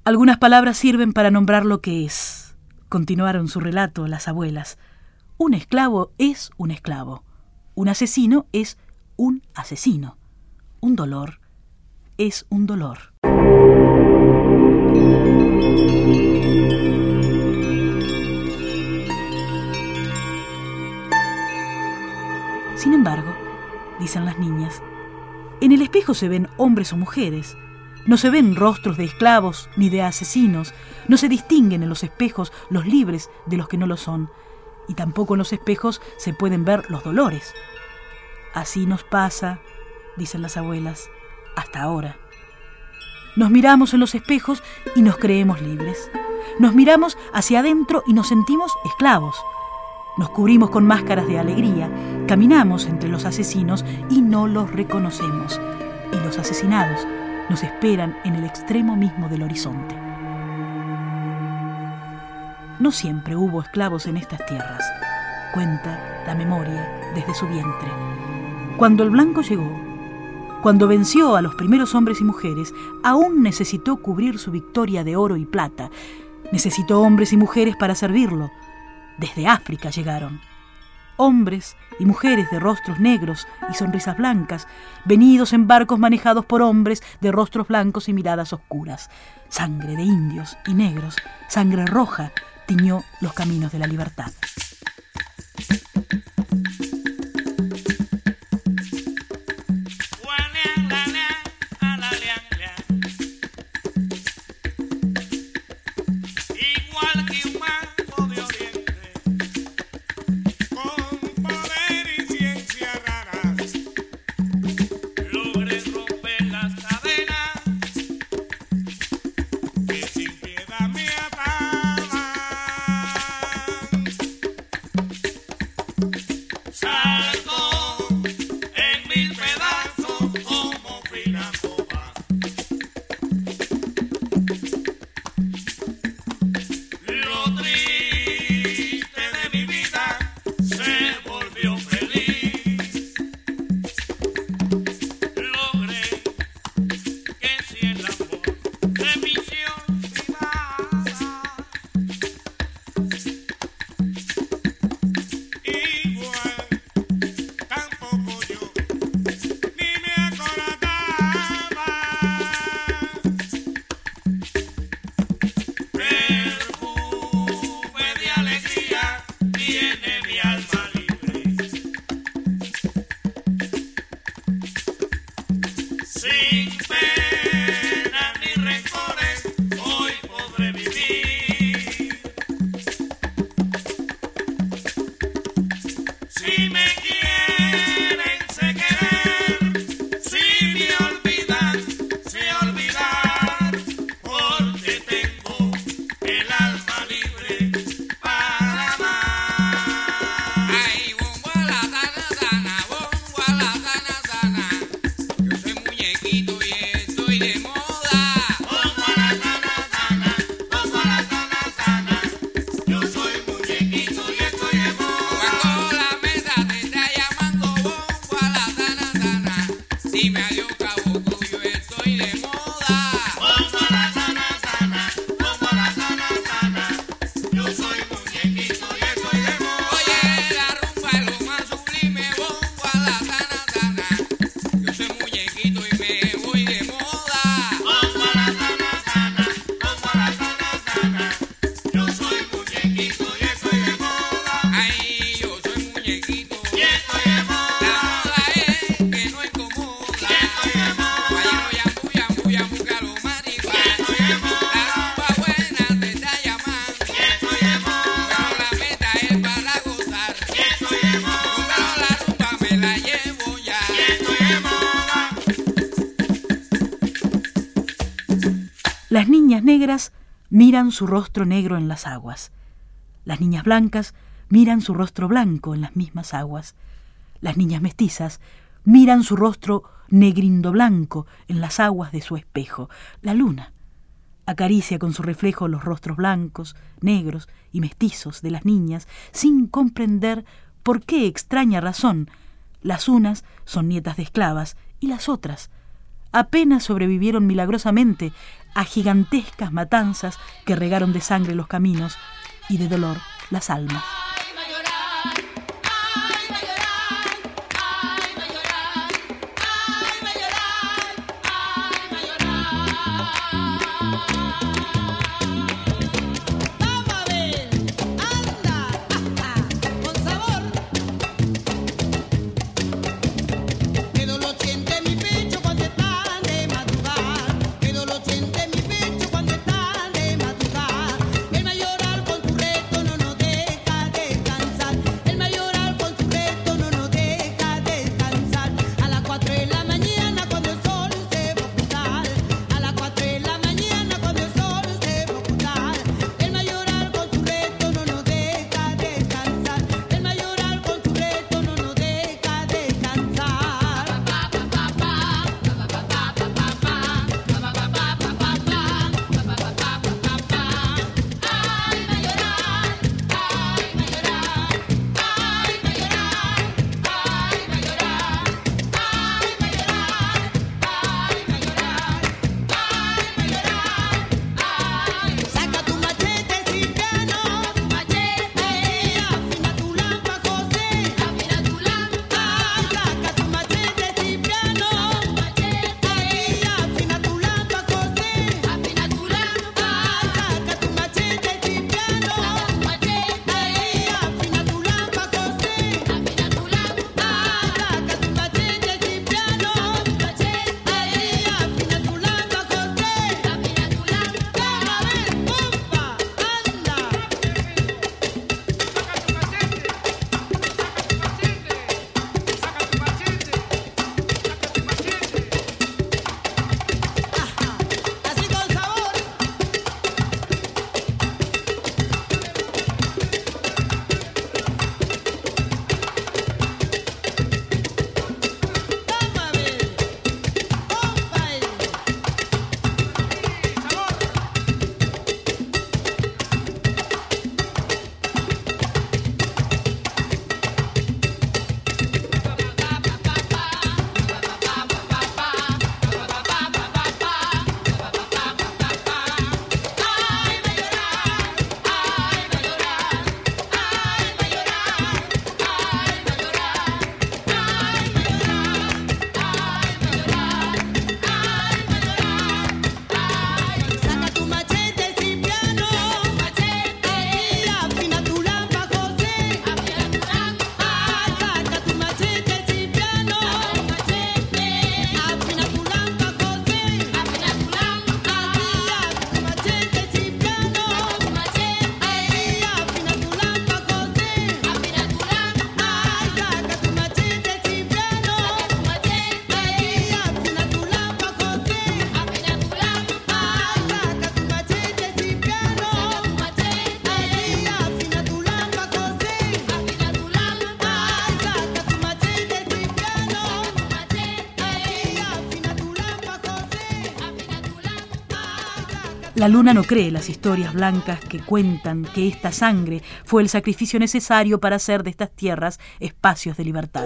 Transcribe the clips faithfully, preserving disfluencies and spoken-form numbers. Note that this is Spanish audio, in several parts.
Algunas palabras sirven para nombrar lo que es, continuaron su relato las abuelas. Un esclavo es un esclavo. Un asesino es un asesino. Un dolor es un dolor. Sin embargo, dicen las niñas, en el espejo se ven hombres o mujeres. No se ven rostros de esclavos ni de asesinos. No se distinguen en los espejos los libres de los que no lo son. Y tampoco en los espejos se pueden ver los dolores. Así nos pasa, dicen las abuelas, hasta ahora. Nos miramos en los espejos y nos creemos libres. Nos miramos hacia adentro y nos sentimos esclavos. Nos cubrimos con máscaras de alegría, caminamos entre los asesinos y no los reconocemos. Y los asesinados nos esperan en el extremo mismo del horizonte. No siempre hubo esclavos en estas tierras, cuenta la memoria desde su vientre. Cuando el blanco llegó, cuando venció a los primeros hombres y mujeres, aún necesitó cubrir su victoria de oro y plata. Necesitó hombres y mujeres para servirlo. Desde África llegaron. Hombres y mujeres de rostros negros y sonrisas blancas, venidos en barcos manejados por hombres de rostros blancos y miradas oscuras. Sangre de indios y negros, sangre roja, tiñó los caminos de la libertad. Las niñas negras miran su rostro negro en las aguas. Las niñas blancas miran su rostro blanco en las mismas aguas. Las niñas mestizas miran su rostro negrindo blanco en las aguas de su espejo. La luna acaricia con su reflejo los rostros blancos, negros y mestizos de las niñas, sin comprender por qué extraña razón las unas son nietas de esclavas y las otras apenas sobrevivieron milagrosamente a gigantescas matanzas que regaron de sangre los caminos y de dolor las almas. La luna no cree las historias blancas que cuentan que esta sangre fue el sacrificio necesario para hacer de estas tierras espacios de libertad.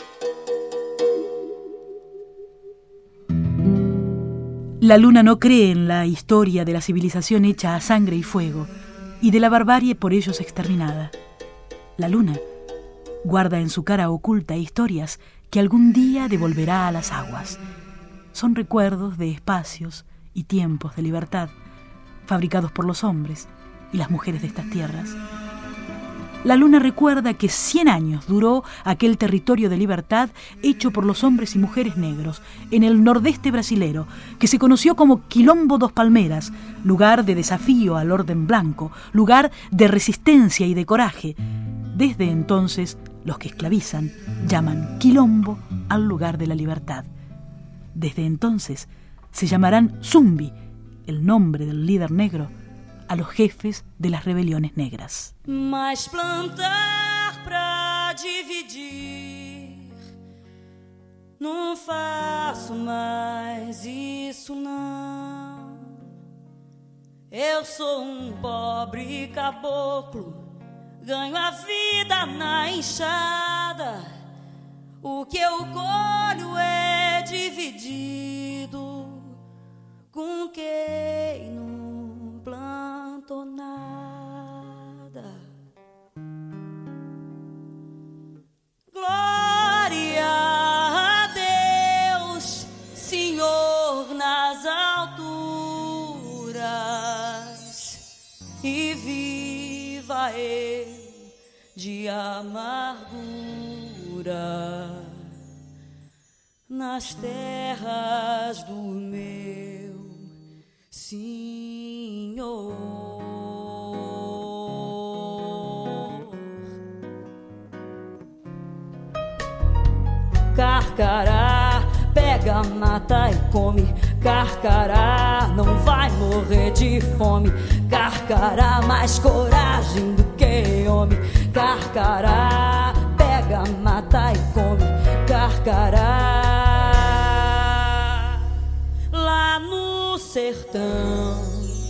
La luna no cree en la historia de la civilización hecha a sangre y fuego y de la barbarie por ellos exterminada. La luna guarda en su cara oculta historias que algún día devolverá a las aguas. Son recuerdos de espacios y tiempos de libertad fabricados por los hombres y las mujeres de estas tierras. La luna recuerda que cien años duró aquel territorio de libertad hecho por los hombres y mujeres negros en el nordeste brasilero, que se conoció como Quilombo dos Palmeras, lugar de desafío al orden blanco, lugar de resistencia y de coraje. Desde entonces, los que esclavizan llaman Quilombo al lugar de la libertad. Desde entonces, se llamarán Zumbi, el nombre del líder negro, a los jefes de las rebeliones negras. Mas plantar pra dividir, não faço mais isso não. Eu sou um pobre caboclo, ganho a vida na enxada. O que eu colho é dividido com quem não plantou nada. Glória a Deus, Senhor nas alturas, e viva Ele de amargura nas terras do meu Senhor. Carcará, pega, mata e come. Carcará, não vai morrer de fome. Carcará, mais coragem do que homem. Carcará, pega, mata e come. Carcará, lá no sertão,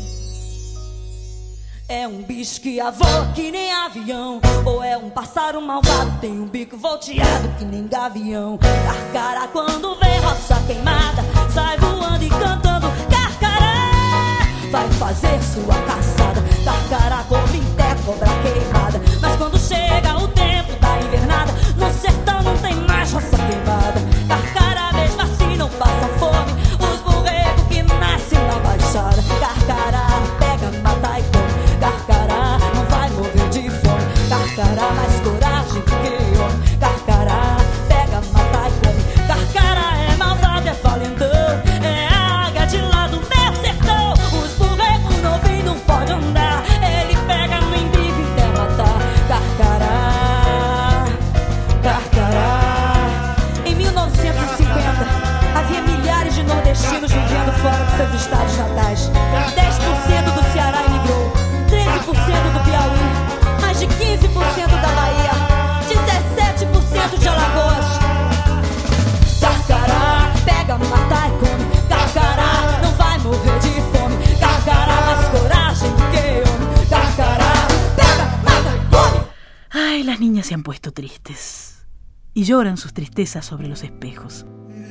é um bicho que voa que nem avião, ou é um pássaro malvado, tem um bico volteado que nem gavião. Carcará, quando vê roça queimada, sai voando e cantando. Carcará, vai fazer sua caçada. Carcará, cobra em terra, cobra queimada. Mas quando chega o tempo da invernada, no sertão não tem mais roça queimada. Carcará, mesmo assim não passa fome, os borregos que nascem na baixada. Carcará, pega, mata e come. Carcará, não vai morrer de fome. Carcará, mais coragem do que homem. Carcará, pega, mata e come. Carcará é malvado, é valentão, é a águia de lá do meu sertão. Os borregos não vêm, não pode andar. Ele pega no embigo e quer matar. Carcará, Carcará. Em mil novecentos e cinquenta havia milhares de nordestinos vivendo fora de seus estados natais. dez por cento do Ceará emigrou, treze por cento do Piauí, mais de quinze por cento da Bahia, dezessete por cento de Alagoas. Carcará, pega, mata e come. Carcará, não vai morrer de fome. Carcará, mais coragem do que homem. Carcará, pega, mata e come. Ay, las niñas se han puesto tristes y lloran sus tristezas sobre los espejos.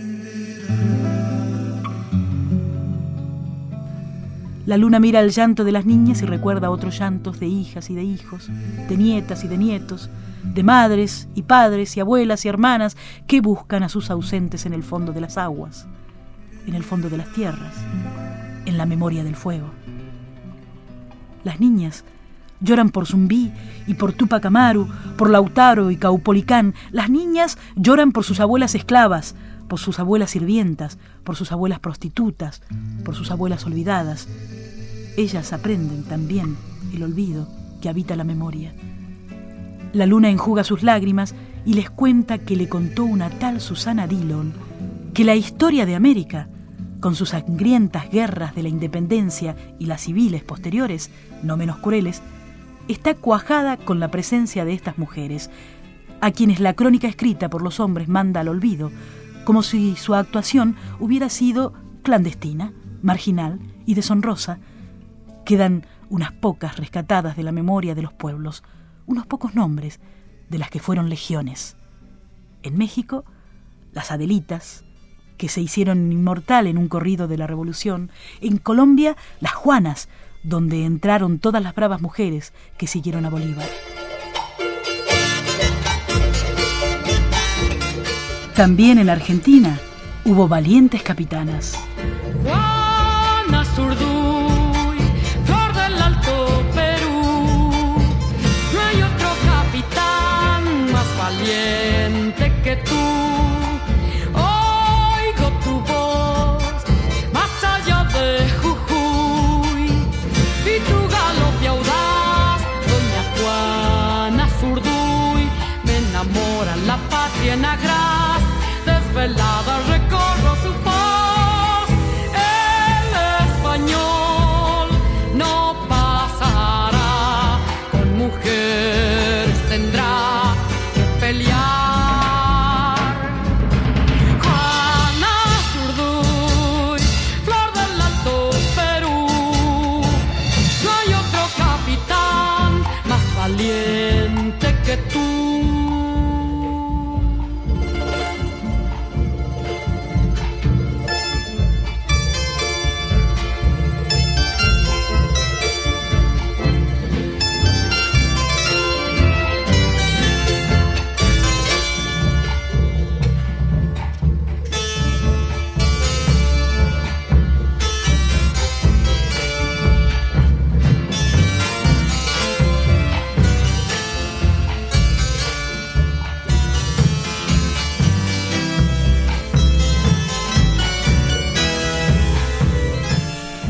La luna mira el llanto de las niñas y recuerda otros llantos de hijas y de hijos, de nietas y de nietos, de madres y padres y abuelas y hermanas que buscan a sus ausentes en el fondo de las aguas, en el fondo de las tierras, en la memoria del fuego. Las niñas lloran por Zumbí y por Tupac Amaru, por Lautaro y Caupolicán. Las niñas lloran por sus abuelas esclavas, por sus abuelas sirvientas, por sus abuelas prostitutas, por sus abuelas olvidadas. Ellas aprenden también el olvido que habita la memoria. La luna enjuga sus lágrimas y les cuenta que le contó una tal Susana Dillon que la historia de América, con sus sangrientas guerras de la independencia y las civiles posteriores, no menos crueles, está cuajada con la presencia de estas mujeres, a quienes la crónica escrita por los hombres manda al olvido, como si su actuación hubiera sido clandestina, marginal y deshonrosa. Quedan unas pocas rescatadas de la memoria de los pueblos, unos pocos nombres de las que fueron legiones. En México, las Adelitas, que se hicieron inmortal en un corrido de la Revolución. En Colombia, las Juanas, donde entraron todas las bravas mujeres que siguieron a Bolívar. También en Argentina hubo valientes capitanas. Juana Zurduy, flor del Alto Perú, no hay otro capitán más valiente que tú. Oigo tu voz más allá de Jujuy y tu galope audaz, doña Juana Zurduy, me enamora la patria en agraz. Desvelada recorro su voz,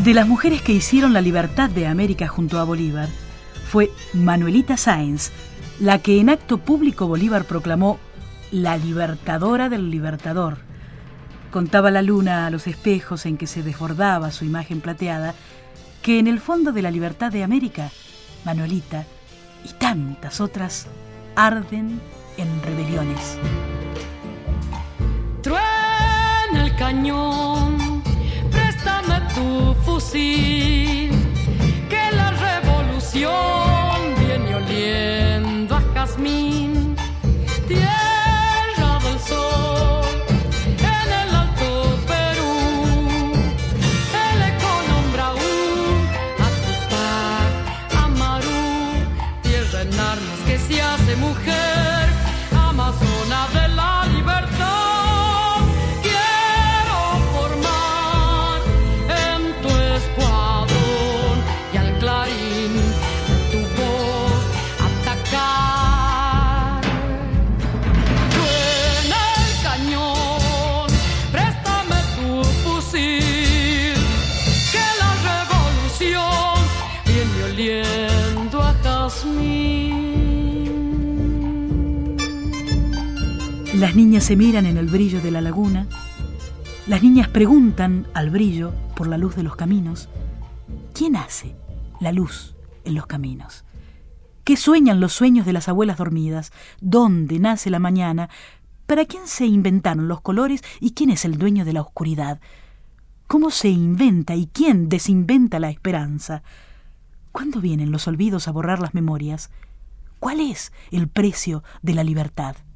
De las mujeres que hicieron la libertad de América junto a Bolívar, fue Manuelita Sáenz la que en acto público Bolívar proclamó la libertadora del libertador. Contaba la luna a los espejos en que se desbordaba su imagen plateada que en el fondo de la libertad de América, Manuelita y tantas otras arden en rebeliones. Truena el cañón, préstame tu fusil, que la revolución viene oliendo a jazmín. Tierra del sol, en el alto Perú, el eco nombra un a Tupac Amaru, tierra en armas que se hace mujer, amazona de la libertad. Las niñas se miran en el brillo de la laguna. Las niñas preguntan al brillo por la luz de los caminos. ¿Quién hace la luz en los caminos? ¿Qué sueñan los sueños de las abuelas dormidas? ¿Dónde nace la mañana? ¿Para quién se inventaron los colores y quién es el dueño de la oscuridad? ¿Cómo se inventa y quién desinventa la esperanza? ¿Cuándo vienen los olvidos a borrar las memorias? ¿Cuál es el precio de la libertad?